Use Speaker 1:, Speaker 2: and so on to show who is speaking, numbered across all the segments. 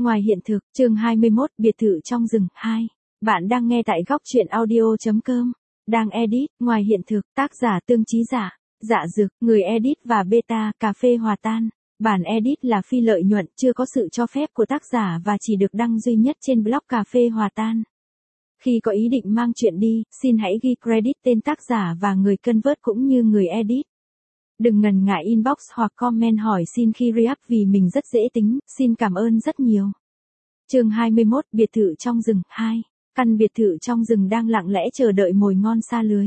Speaker 1: Ngoài hiện thực, chương 21, biệt thự trong rừng 2. Bạn đang nghe tại góc truyện audio.com. Đang edit, ngoài hiện thực, tác giả Tương Chí Giả, Dạ Dược, người edit và beta, cà phê hòa tan. Bản edit là phi lợi nhuận, chưa có sự cho phép của tác giả và chỉ được đăng duy nhất trên blog cà phê hòa tan. Khi có ý định mang chuyện đi, xin hãy ghi credit tên tác giả và người convert cũng như người edit. Đừng ngần ngại inbox hoặc comment hỏi xin khi re-up vì mình rất dễ tính, xin cảm ơn rất nhiều. Chương 21, biệt thự trong rừng 2. Căn biệt thự trong rừng đang lặng lẽ chờ đợi mồi ngon sa lưới.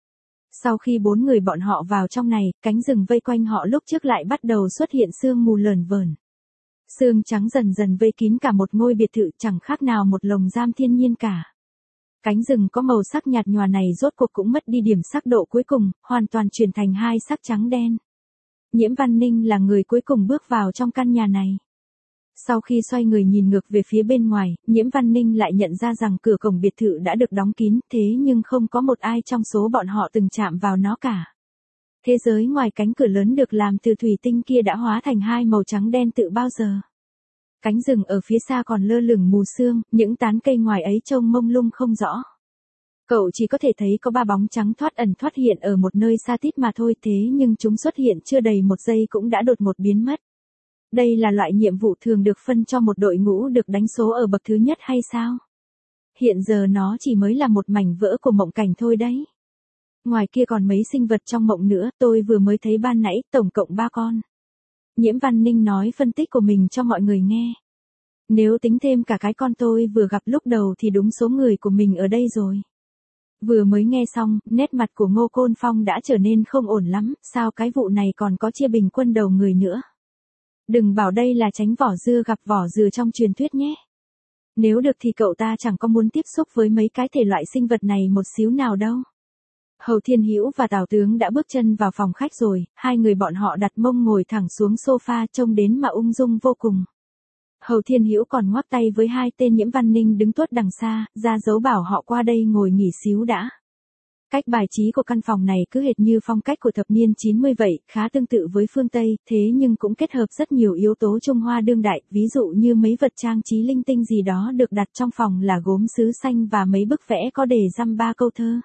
Speaker 1: Sau khi 4 người bọn họ vào trong này, cánh rừng vây quanh họ lúc trước lại bắt đầu xuất hiện sương mù lởn vởn. Sương trắng dần dần vây kín cả một ngôi biệt thự chẳng khác nào một lồng giam thiên nhiên cả. Cánh rừng có màu sắc nhạt nhòa này rốt cuộc cũng mất đi điểm sắc độ cuối cùng, hoàn toàn chuyển thành hai sắc trắng đen. Nhiễm Văn Ninh là người cuối cùng bước vào trong căn nhà này. Sau khi xoay người nhìn ngược về phía bên ngoài, Nhiễm Văn Ninh lại nhận ra rằng cửa cổng biệt thự đã được đóng kín, thế nhưng không có một ai trong số bọn họ từng chạm vào nó cả. Thế giới ngoài cánh cửa lớn được làm từ thủy tinh kia đã hóa thành hai màu trắng đen từ bao giờ. Cánh rừng ở phía xa còn lơ lửng mù sương, những tán cây ngoài ấy trông mông lung không rõ. Cậu chỉ có thể thấy có 3 bóng trắng thoát ẩn thoát hiện ở một nơi xa tít mà thôi, thế nhưng chúng xuất hiện chưa đầy một giây cũng đã đột ngột biến mất. Đây là loại nhiệm vụ thường được phân cho một đội ngũ được đánh số ở bậc thứ nhất hay sao? Hiện giờ nó chỉ mới là một mảnh vỡ của mộng cảnh thôi đấy. Ngoài kia còn mấy sinh vật trong mộng nữa, tôi vừa mới thấy ban nãy, tổng cộng 3 con. Nhiễm Văn Ninh nói phân tích của mình cho mọi người nghe. Nếu tính thêm cả cái con tôi vừa gặp lúc đầu thì đúng số người của mình ở đây rồi. Vừa mới nghe xong, nét mặt của Ngô Côn Phong đã trở nên không ổn lắm, sao cái vụ này còn có chia bình quân đầu người nữa. Đừng bảo đây là tránh vỏ dưa gặp vỏ dừa trong truyền thuyết nhé. Nếu được thì cậu ta chẳng có muốn tiếp xúc với mấy cái thể loại sinh vật này một xíu nào đâu. Hầu Thiên Hữu và Tào Tướng đã bước chân vào phòng khách rồi, hai người bọn họ đặt mông ngồi thẳng xuống sofa trông đến mà ung dung vô cùng. Hầu Thiên Hữu còn ngoắc tay với hai tên Nhiễm Văn Ninh đứng tuốt đằng xa, ra dấu bảo họ qua đây ngồi nghỉ xíu đã. Cách bài trí của căn phòng này cứ hệt như phong cách của thập niên 90 vậy, khá tương tự với phương Tây, thế nhưng cũng kết hợp rất nhiều yếu tố Trung Hoa đương đại, ví dụ như mấy vật trang trí linh tinh gì đó được đặt trong phòng là gốm sứ xanh và mấy bức vẽ có đề dăm ba câu thơ.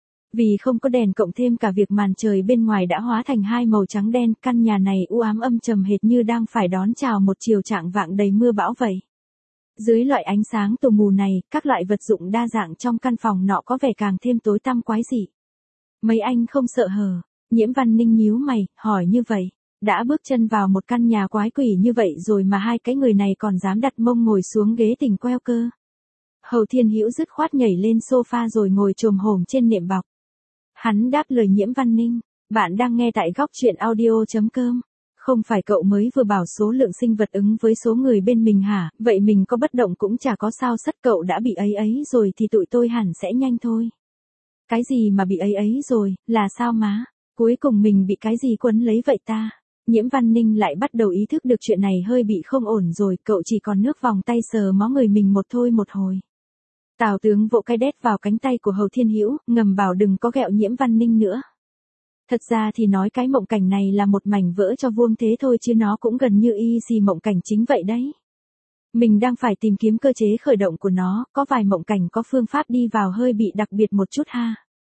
Speaker 1: Vì không có đèn cộng thêm cả việc màn trời bên ngoài đã hóa thành hai màu trắng đen, căn nhà này u ám âm trầm hệt như đang phải đón chào một chiều trạng vạng đầy mưa bão vậy. Dưới loại ánh sáng tù mù này, các loại vật dụng đa dạng trong căn phòng nọ có vẻ càng thêm tối tăm quái dị. Mấy anh không sợ hờ? Nhiễm Văn Ninh nhíu mày, hỏi như vậy. Đã bước chân vào một căn nhà quái quỷ như vậy rồi mà hai cái người này còn dám đặt mông ngồi xuống ghế tỉnh queo cơ. Hầu Thiên Hữu dứt khoát nhảy lên sofa rồi ngồi chồm hổm trên nệm bọc. Hắn đáp lời Nhiễm Văn Ninh, bạn đang nghe tại góc truyện audio.com. Không phải cậu mới vừa bảo số lượng sinh vật ứng với số người bên mình hả, vậy mình có bất động cũng chả có sao sất, cậu đã bị ấy rồi thì tụi tôi hẳn sẽ nhanh thôi. Cái gì mà bị ấy rồi, là sao má, cuối cùng mình bị cái gì quấn lấy vậy ta? Nhiễm Văn Ninh lại bắt đầu ý thức được chuyện này hơi bị không ổn rồi, cậu chỉ còn nước vòng tay sờ mó người mình một thôi một hồi. Tào Tướng vỗ cái đét vào cánh tay của Hầu Thiên Hữu, ngầm bảo đừng có ghẹo Nhiễm Văn Ninh nữa. Thật ra thì nói cái mộng cảnh này là một mảnh vỡ cho vuông thế thôi chứ nó cũng gần như y xì mộng cảnh chính vậy đấy. Mình đang phải tìm kiếm cơ chế khởi động của nó, có vài mộng cảnh có phương pháp đi vào hơi bị đặc biệt một chút ha.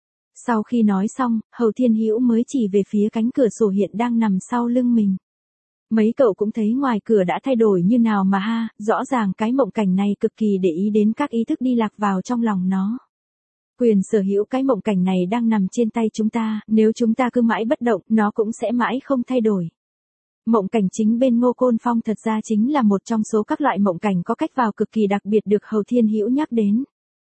Speaker 1: Sau khi nói xong, Hầu Thiên Hữu mới chỉ về phía cánh cửa sổ hiện đang nằm sau lưng mình. Mấy cậu cũng thấy ngoài cửa đã thay đổi như nào mà ha, rõ ràng cái mộng cảnh này cực kỳ để ý đến các ý thức đi lạc vào trong lòng nó. Quyền sở hữu cái mộng cảnh này đang nằm trên tay chúng ta, nếu chúng ta cứ mãi bất động, nó cũng sẽ mãi không thay đổi. Mộng cảnh chính bên Ngô Côn Phong thật ra chính là một trong số các loại mộng cảnh có cách vào cực kỳ đặc biệt được Hầu Thiên Hữu nhắc đến.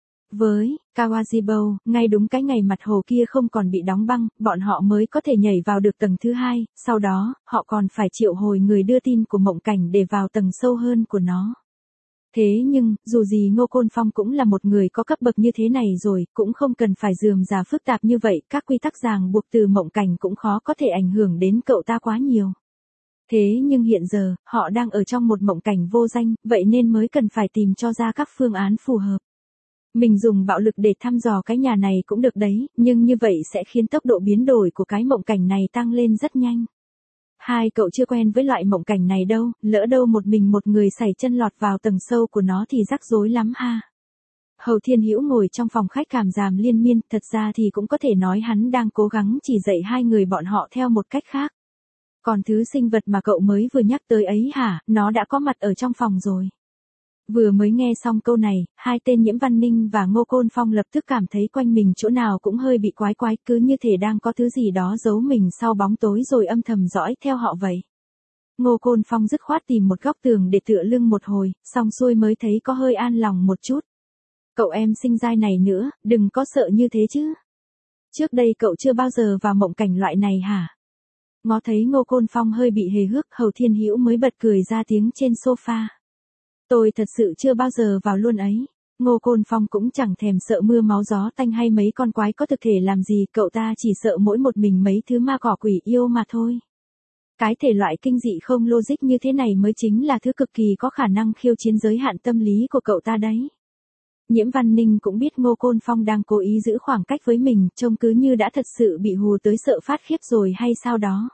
Speaker 1: Với Kawajibo, ngay đúng cái ngày mặt hồ kia không còn bị đóng băng, bọn họ mới có thể nhảy vào được tầng thứ 2, sau đó, họ còn phải triệu hồi người đưa tin của mộng cảnh để vào tầng sâu hơn của nó. Thế nhưng, dù gì Ngô Côn Phong cũng là một người có cấp bậc như thế này rồi, cũng không cần phải rườm rà phức tạp như vậy, các quy tắc ràng buộc từ mộng cảnh cũng khó có thể ảnh hưởng đến cậu ta quá nhiều. Thế nhưng hiện giờ, họ đang ở trong một mộng cảnh vô danh, vậy nên mới cần phải tìm cho ra các phương án phù hợp. Mình dùng bạo lực để thăm dò cái nhà này cũng được đấy, nhưng như vậy sẽ khiến tốc độ biến đổi của cái mộng cảnh này tăng lên rất nhanh. Hai cậu chưa quen với loại mộng cảnh này đâu, lỡ đâu một mình một người sải chân lọt vào tầng sâu của nó thì rắc rối lắm ha. Hầu Thiên Hữu ngồi trong phòng khách cảm giảm liên miên, thật ra thì cũng có thể nói hắn đang cố gắng chỉ dạy hai người bọn họ theo một cách khác. Còn thứ sinh vật mà cậu mới vừa nhắc tới ấy hả, nó đã có mặt ở trong phòng rồi. Vừa mới nghe xong câu này, hai tên Nhiễm Văn Ninh và Ngô Côn Phong lập tức cảm thấy quanh mình chỗ nào cũng hơi bị quái quái, cứ như thể đang có thứ gì đó giấu mình sau bóng tối rồi âm thầm dõi theo họ vậy. Ngô Côn Phong dứt khoát tìm một góc tường để tựa lưng một hồi, xong xuôi mới thấy có hơi an lòng một chút. Cậu em sinh giai này nữa, đừng có sợ như thế chứ. Trước đây cậu chưa bao giờ vào mộng cảnh loại này hả? Ngó thấy Ngô Côn Phong hơi bị hề hước, Hầu Thiên Hữu mới bật cười ra tiếng trên sofa. Tôi thật sự chưa bao giờ vào luôn ấy. Ngô Côn Phong cũng chẳng thèm sợ mưa máu gió tanh hay mấy con quái có thực thể làm gì, cậu ta chỉ sợ mỗi một mình mấy thứ ma cỏ quỷ yêu mà thôi. Cái thể loại kinh dị không logic như thế này mới chính là thứ cực kỳ có khả năng khiêu chiến giới hạn tâm lý của cậu ta đấy. Nhiễm Văn Ninh cũng biết Ngô Côn Phong đang cố ý giữ khoảng cách với mình, trông cứ như đã thật sự bị hù tới sợ phát khiếp rồi hay sao đó.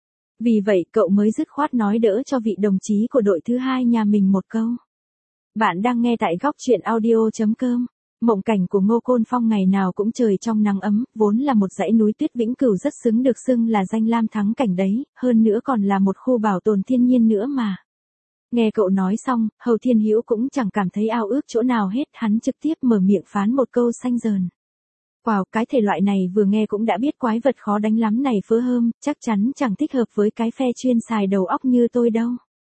Speaker 1: Vì vậy cậu mới dứt khoát nói đỡ cho vị đồng chí của đội thứ hai nhà mình một câu. Bạn đang nghe tại góc truyện audio.com. Mộng cảnh của Ngô Côn Phong ngày nào cũng trời trong nắng ấm, vốn là một dãy núi tuyết Vĩnh Cửu rất xứng được xưng là danh lam thắng cảnh đấy, hơn nữa còn là một khu bảo tồn thiên nhiên nữa mà. Nghe cậu nói xong, Hầu Thiên Hữu cũng chẳng cảm thấy ao ước chỗ nào hết, hắn trực tiếp mở miệng phán một câu xanh dờn. Wow, cái thể loại này vừa nghe cũng đã biết quái vật khó đánh lắm này phớ hơm, chắc chắn chẳng thích hợp với cái phe chuyên xài đầu óc như tôi đâu.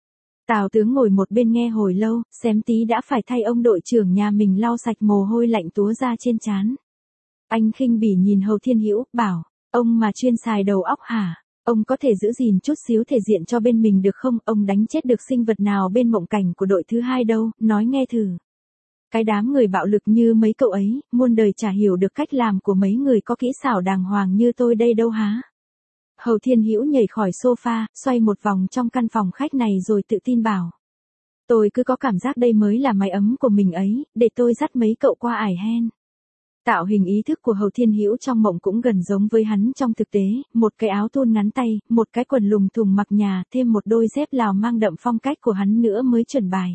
Speaker 1: Tào tướng ngồi một bên nghe hồi lâu, xém tí đã phải thay ông đội trưởng nhà mình lau sạch mồ hôi lạnh túa ra trên trán. Anh khinh bỉ nhìn Hầu Thiên Hữu, bảo, ông mà chuyên xài đầu óc hả? Ông có thể giữ gìn chút xíu thể diện cho bên mình được không? Ông đánh chết được sinh vật nào bên mộng cảnh của đội thứ hai đâu, nói nghe thử. Cái đám người bạo lực như mấy cậu ấy, muôn đời chả hiểu được cách làm của mấy người có kỹ xảo đàng hoàng như tôi đây đâu hả? Hầu Thiên Hữu nhảy khỏi sofa, xoay một vòng trong căn phòng khách này rồi tự tin bảo. Tôi cứ có cảm giác đây mới là mái ấm của mình ấy, để tôi dắt mấy cậu qua ải hen. Tạo hình ý thức của Hầu Thiên Hữu trong mộng cũng gần giống với hắn trong thực tế, một cái áo thun ngắn tay, một cái quần lùng thùng mặc nhà, thêm một đôi dép Lào mang đậm phong cách của hắn nữa mới chuẩn bài.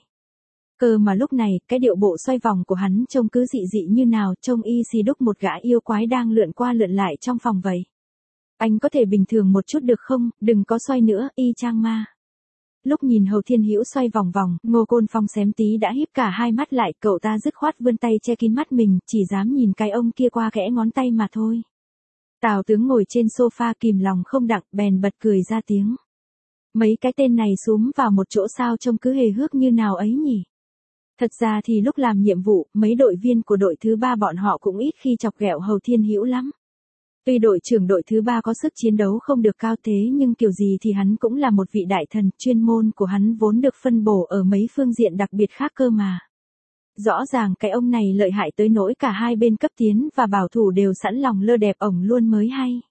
Speaker 1: Cơ mà lúc này, cái điệu bộ xoay vòng của hắn trông cứ dị dị như nào, trông y xì đúc một gã yêu quái đang lượn qua lượn lại trong phòng vậy. Anh có thể bình thường một chút được không, đừng có xoay nữa, y chang ma. Lúc nhìn Hầu Thiên Hữu xoay vòng vòng, Ngô Côn Phong xém tí đã híp cả hai mắt lại, cậu ta dứt khoát vươn tay che kín mắt mình, chỉ dám nhìn cái ông kia qua kẽ ngón tay mà thôi. Tào tướng ngồi trên sofa kìm lòng không đặng, bèn bật cười ra tiếng. Mấy cái tên này xúm vào một chỗ sao trông cứ hề hước như nào ấy nhỉ? Thật ra thì lúc làm nhiệm vụ, mấy đội viên của đội thứ ba bọn họ cũng ít khi chọc ghẹo Hầu Thiên Hữu lắm. Tuy đội trưởng đội thứ ba có sức chiến đấu không được cao thế nhưng kiểu gì thì hắn cũng là một vị đại thần, chuyên môn của hắn vốn được phân bổ ở mấy phương diện đặc biệt khác cơ mà. Rõ ràng cái ông này lợi hại tới nỗi cả hai bên cấp tiến và bảo thủ đều sẵn lòng lơ đẹp ổng luôn mới hay.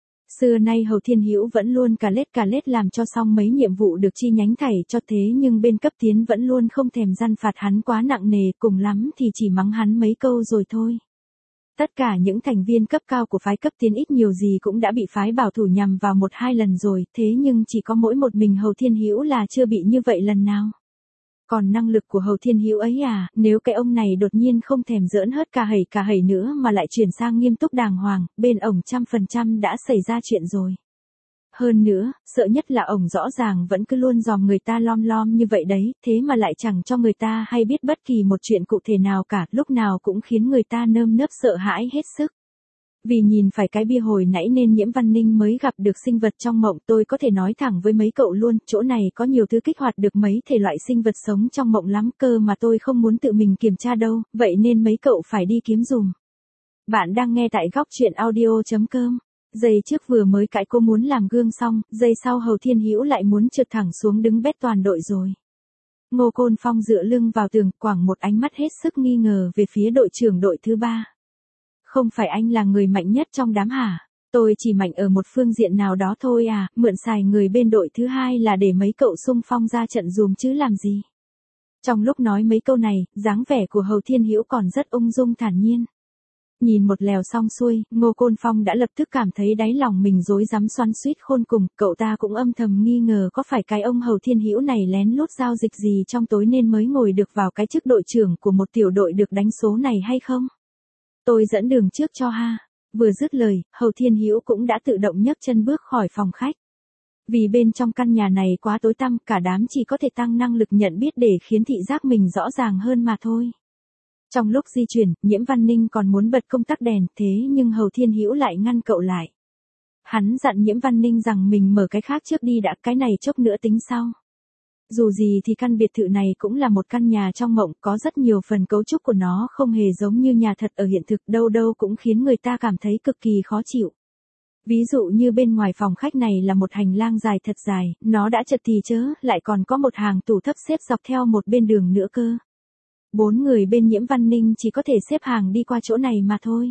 Speaker 1: Xưa nay Hầu Thiên Hữu vẫn luôn cà lết làm cho xong mấy nhiệm vụ được chi nhánh thảy cho thế nhưng bên cấp tiến vẫn luôn không thèm răn phạt hắn quá nặng nề, cùng lắm thì chỉ mắng hắn mấy câu rồi thôi. Tất cả những thành viên cấp cao của phái cấp tiến ít nhiều gì cũng đã bị phái bảo thủ nhằm vào 1-2 lần rồi, thế nhưng chỉ có mỗi một mình Hầu Thiên Hữu là chưa bị như vậy lần nào. Còn năng lực của Hầu Thiên Hữu ấy à, nếu cái ông này đột nhiên không thèm giỡn hớt cả hẩy nữa mà lại chuyển sang nghiêm túc đàng hoàng, bên ổng 100% đã xảy ra chuyện rồi. Hơn nữa, sợ nhất là ổng rõ ràng vẫn cứ luôn dòm người ta lom như vậy đấy, thế mà lại chẳng cho người ta hay biết bất kỳ một chuyện cụ thể nào cả, lúc nào cũng khiến người ta nơm nớp sợ hãi hết sức. Vì nhìn phải cái bia hồi nãy nên Nhiễm Văn Ninh mới gặp được sinh vật trong mộng, tôi có thể nói thẳng với mấy cậu luôn, chỗ này có nhiều thứ kích hoạt được mấy thể loại sinh vật sống trong mộng lắm cơ mà tôi không muốn tự mình kiểm tra đâu, vậy nên mấy cậu phải đi kiếm dùm. Bạn đang nghe tại góc truyện audio.com. Giây trước vừa mới cãi cô muốn làm gương xong, giây sau Hầu Thiên Hữu lại muốn trượt thẳng xuống đứng bét toàn đội rồi. Ngô Côn Phong dựa lưng vào tường, quẳng một ánh mắt hết sức nghi ngờ về phía đội trưởng đội thứ ba. Không phải anh là người mạnh nhất trong đám hả? Tôi chỉ mạnh ở một phương diện nào đó thôi à, mượn xài người bên đội thứ hai là để mấy cậu xung phong ra trận dùm chứ làm gì. Trong lúc nói mấy câu này, dáng vẻ của Hầu Thiên Hữu còn rất ung dung thản nhiên. Nhìn một lèo xong xuôi, Ngô Côn Phong đã lập tức cảm thấy đáy lòng mình rối rắm xoắn xuýt khôn cùng, cậu ta cũng âm thầm nghi ngờ có phải cái ông Hầu Thiên Hữu này lén lút giao dịch gì trong tối nên mới ngồi được vào cái chức đội trưởng của một tiểu đội được đánh số này hay không? Tôi dẫn đường trước cho ha. Vừa dứt lời, Hầu Thiên Hữu cũng đã tự động nhấc chân bước khỏi phòng khách. Vì bên trong căn nhà này quá tối tăm, cả đám chỉ có thể tăng năng lực nhận biết để khiến thị giác mình rõ ràng hơn mà thôi. Trong lúc di chuyển, Nhiễm Văn Ninh còn muốn bật công tắc đèn, thế nhưng Hầu Thiên Hữu lại ngăn cậu lại. Hắn dặn Nhiễm Văn Ninh rằng mình mở cái khác trước đi đã, cái này chốc nữa tính sau. Dù gì thì căn biệt thự này cũng là một căn nhà trong mộng, có rất nhiều phần cấu trúc của nó không hề giống như nhà thật ở hiện thực, đâu đâu cũng khiến người ta cảm thấy cực kỳ khó chịu. Ví dụ như bên ngoài phòng khách này là một hành lang dài thật dài, nó đã chật thì chớ, lại còn có một hàng tủ thấp xếp dọc theo một bên đường nữa cơ. 4 người bên Nhiễm Văn Ninh chỉ có thể xếp hàng đi qua chỗ này mà thôi.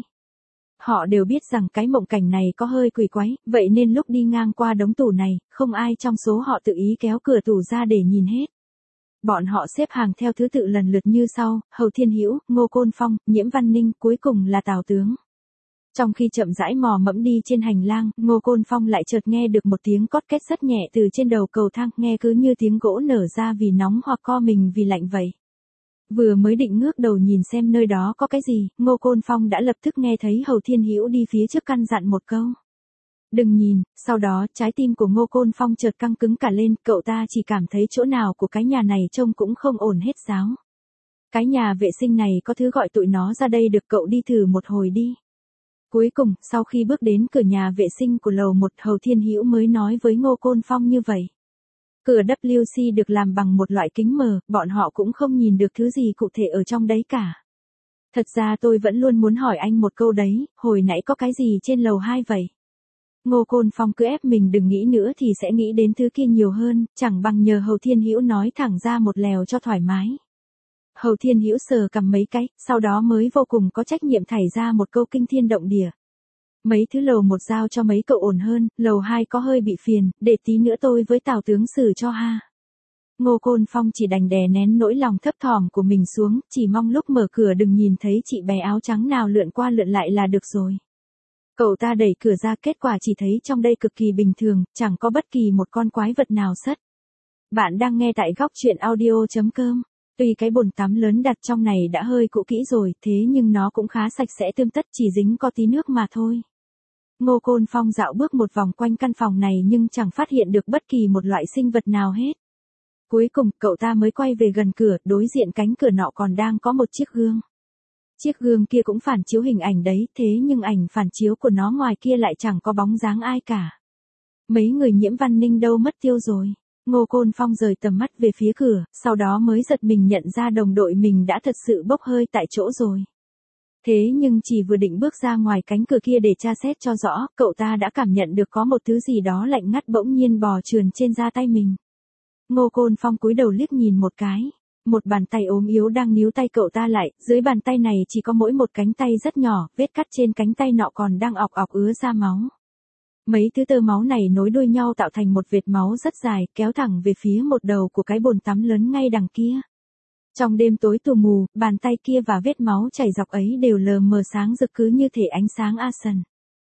Speaker 1: Họ đều biết rằng cái mộng cảnh này có hơi quỷ quái, vậy nên lúc đi ngang qua đống tủ này, không ai trong số họ tự ý kéo cửa tủ ra để nhìn hết. Bọn họ xếp hàng theo thứ tự lần lượt như sau: Hầu Thiên Hữu, Ngô Côn Phong, Nhiễm Văn Ninh, cuối cùng là Tào Tướng. Trong khi chậm rãi mò mẫm đi trên hành lang, Ngô Côn Phong lại chợt nghe được một tiếng cót két rất nhẹ từ trên đầu cầu thang, nghe cứ như tiếng gỗ nở ra vì nóng hoặc co mình vì lạnh vậy. Vừa mới định ngước đầu nhìn xem nơi đó có cái gì, Ngô Côn Phong đã lập tức nghe thấy Hầu Thiên Hữu đi phía trước căn dặn một câu. Đừng nhìn, sau đó trái tim của Ngô Côn Phong chợt căng cứng cả lên, cậu ta chỉ cảm thấy chỗ nào của cái nhà này trông cũng không ổn hết ráo. Cái nhà vệ sinh này có thứ gọi tụi nó ra đây được, cậu đi thử một hồi đi. Cuối cùng, sau khi bước đến cửa nhà vệ sinh của lầu 1, Hầu Thiên Hữu mới nói với Ngô Côn Phong như vậy. Cửa WC được làm bằng một loại kính mờ, bọn họ cũng không nhìn được thứ gì cụ thể ở trong đấy cả. Thật ra tôi vẫn luôn muốn hỏi anh một câu đấy, hồi nãy có cái gì trên lầu 2 vậy? Ngô Côn Phong cứ ép mình đừng nghĩ nữa thì sẽ nghĩ đến thứ kia nhiều hơn, chẳng bằng nhờ Hầu Thiên Hữu nói thẳng ra một lèo cho thoải mái. Hầu Thiên Hữu sờ cầm mấy cái, sau đó mới vô cùng có trách nhiệm thảy ra một câu kinh thiên động địa. Mấy thứ lầu 1 giao cho mấy cậu ổn hơn, lầu 2 có hơi bị phiền, để tí nữa tôi với Tào Tướng xử cho ha. Ngô Côn Phong chỉ đành đè nén nỗi lòng thấp thỏm của mình xuống, chỉ mong lúc mở cửa đừng nhìn thấy chị bé áo trắng nào lượn qua lượn lại là được rồi. Cậu ta đẩy cửa ra, kết quả chỉ thấy trong đây cực kỳ bình thường, chẳng có bất kỳ một con quái vật nào sất. Bạn đang nghe tại góc truyện audio.com. Tuy cái bồn tắm lớn đặt trong này đã hơi cũ kỹ rồi, thế nhưng nó cũng khá sạch sẽ tươm tất, chỉ dính có tí nước mà thôi. Ngô Côn Phong dạo bước một vòng quanh căn phòng này nhưng chẳng phát hiện được bất kỳ một loại sinh vật nào hết. Cuối cùng, cậu ta mới quay về gần cửa, đối diện cánh cửa nọ còn đang có một chiếc gương. Chiếc gương kia cũng phản chiếu hình ảnh đấy, thế nhưng ảnh phản chiếu của nó ngoài kia lại chẳng có bóng dáng ai cả. Mấy người Nhiễm Văn Ninh đâu mất tiêu rồi? Ngô Côn Phong rời tầm mắt về phía cửa, sau đó mới giật mình nhận ra đồng đội mình đã thật sự bốc hơi tại chỗ rồi. Thế nhưng chỉ vừa định bước ra ngoài cánh cửa kia để tra xét cho rõ, cậu ta đã cảm nhận được có một thứ gì đó lạnh ngắt bỗng nhiên bò trườn trên da tay mình. Ngô Côn Phong cúi đầu liếc nhìn một cái. Một bàn tay ốm yếu đang níu tay cậu ta lại, dưới bàn tay này chỉ có mỗi một cánh tay rất nhỏ, vết cắt trên cánh tay nọ còn đang ọc ọc ứa ra máu. Mấy thứ tơ máu này nối đuôi nhau tạo thành một vệt máu rất dài, kéo thẳng về phía một đầu của cái bồn tắm lớn ngay đằng kia. Trong đêm tối tù mù, bàn tay kia và vết máu chảy dọc ấy đều lờ mờ sáng rực cứ như thể ánh sáng Asen.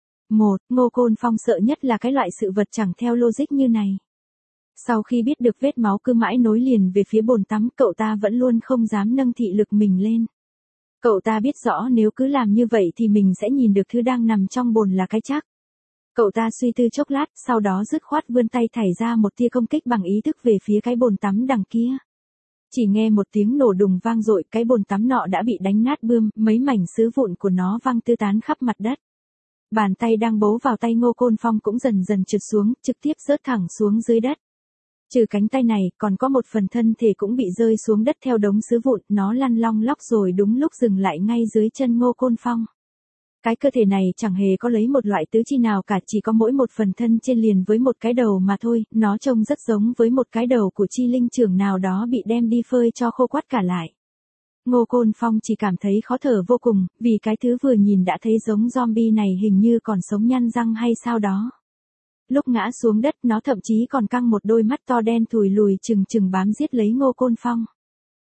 Speaker 1: Ngô Côn Phong sợ nhất là cái loại sự vật chẳng theo logic như này. Sau khi biết được vết máu cứ mãi nối liền về phía bồn tắm, cậu ta vẫn luôn không dám nâng thị lực mình lên. Cậu ta biết rõ nếu cứ làm như vậy thì mình sẽ nhìn được thứ đang nằm trong bồn là cái chắc. Cậu ta suy tư chốc lát, sau đó dứt khoát vươn tay thảy ra một tia công kích bằng ý thức về phía cái bồn tắm đằng kia. Chỉ nghe một tiếng nổ đùng vang dội, cái bồn tắm nọ đã bị đánh nát bươm, mấy mảnh sứ vụn của nó văng tứ tán khắp mặt đất. Bàn tay đang bấu vào tay Ngô Côn Phong cũng dần dần trượt xuống, trực tiếp rớt thẳng xuống dưới đất. Trừ cánh tay này, còn có một phần thân thể cũng bị rơi xuống đất theo đống sứ vụn, nó lăn long lóc rồi đúng lúc dừng lại ngay dưới chân Ngô Côn Phong. Cái cơ thể này chẳng hề có lấy một loại tứ chi nào cả, chỉ có mỗi một phần thân trên liền với một cái đầu mà thôi, nó trông rất giống với một cái đầu của chi linh trưởng nào đó bị đem đi phơi cho khô quắt cả lại. Ngô Côn Phong chỉ cảm thấy khó thở vô cùng, vì cái thứ vừa nhìn đã thấy giống zombie này hình như còn sống nhăn răng hay sao đó. Lúc ngã xuống đất nó thậm chí còn căng một đôi mắt to đen thùi lùi chừng chừng bám giết lấy Ngô Côn Phong.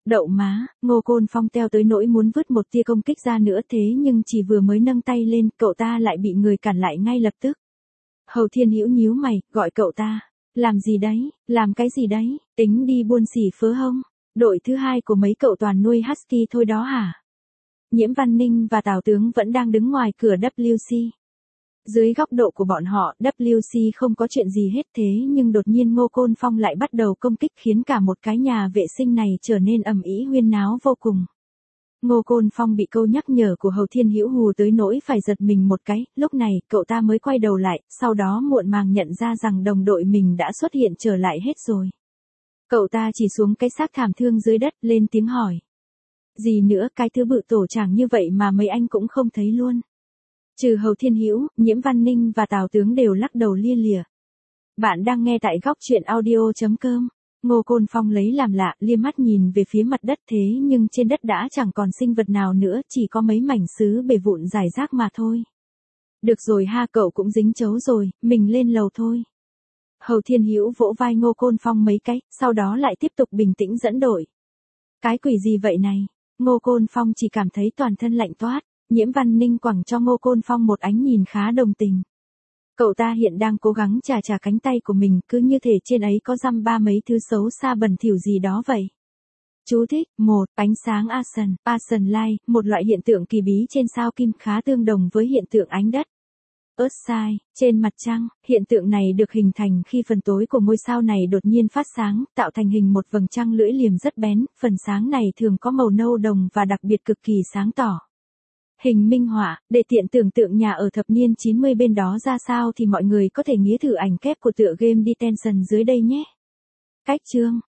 Speaker 1: Đậu má, Ngô Côn Phong teo tới nỗi muốn vứt một tia công kích ra nữa thế nhưng chỉ vừa mới nâng tay lên, cậu ta lại bị người cản lại ngay lập tức. Hầu Thiên Hữu nhíu mày, gọi cậu ta. Làm gì đấy, làm cái gì đấy, tính đi buôn xỉ phớ hông? Đội thứ hai của mấy cậu toàn nuôi husky thôi đó hả? Nhiễm Văn Ninh và Tào Tướng vẫn đang đứng ngoài cửa WC. Dưới góc độ của bọn họ, WC không có chuyện gì hết thế nhưng đột nhiên Ngô Côn Phong lại bắt đầu công kích khiến cả một cái nhà vệ sinh này trở nên ầm ĩ huyên náo vô cùng. Ngô Côn Phong bị câu nhắc nhở của Hầu Thiên Hữu hù tới nỗi phải giật mình một cái, lúc này cậu ta mới quay đầu lại, sau đó muộn màng nhận ra rằng đồng đội mình đã xuất hiện trở lại hết rồi. Cậu ta chỉ xuống cái xác thảm thương dưới đất lên tiếng hỏi. Gì nữa, cái thứ bự tổ chàng như vậy mà mấy anh cũng không thấy luôn. Trừ Hầu Thiên Hữu, Nhiễm Văn Ninh và Tào Tướng đều lắc đầu lia lịa. Bạn đang nghe tại góc truyện audio.com. Ngô Côn Phong lấy làm lạ, liếc mắt nhìn về phía mặt đất thế nhưng trên đất đã chẳng còn sinh vật nào nữa, chỉ có mấy mảnh sứ bề vụn rải rác mà thôi. Được rồi ha, cậu cũng dính chấu rồi, mình lên lầu thôi. Hầu Thiên Hữu vỗ vai Ngô Côn Phong mấy cái, sau đó lại tiếp tục bình tĩnh dẫn đội. Cái quỷ gì vậy này? Ngô Côn Phong chỉ cảm thấy toàn thân lạnh toát. Nhiễm Văn Ninh quẳng cho Ngô Côn Phong một ánh nhìn khá đồng tình. Cậu ta hiện đang cố gắng chà cánh tay của mình, cứ như thể trên ấy có dăm ba mấy thứ xấu xa bẩn thỉu gì đó vậy. Chú thích: 1. Ánh sáng Arson Light, một loại hiện tượng kỳ bí trên sao Kim khá tương đồng với hiện tượng ánh đất. Earthside, trên mặt trăng, hiện tượng này được hình thành khi phần tối của ngôi sao này đột nhiên phát sáng, tạo thành hình một vầng trăng lưỡi liềm rất bén, phần sáng này thường có màu nâu đồng và đặc biệt cực kỳ sáng tỏ. Hình minh họa, để tiện tưởng tượng nhà ở thập niên 90 bên đó ra sao thì mọi người có thể nghía thử ảnh kép của tựa game Detention dưới đây nhé. Cách chương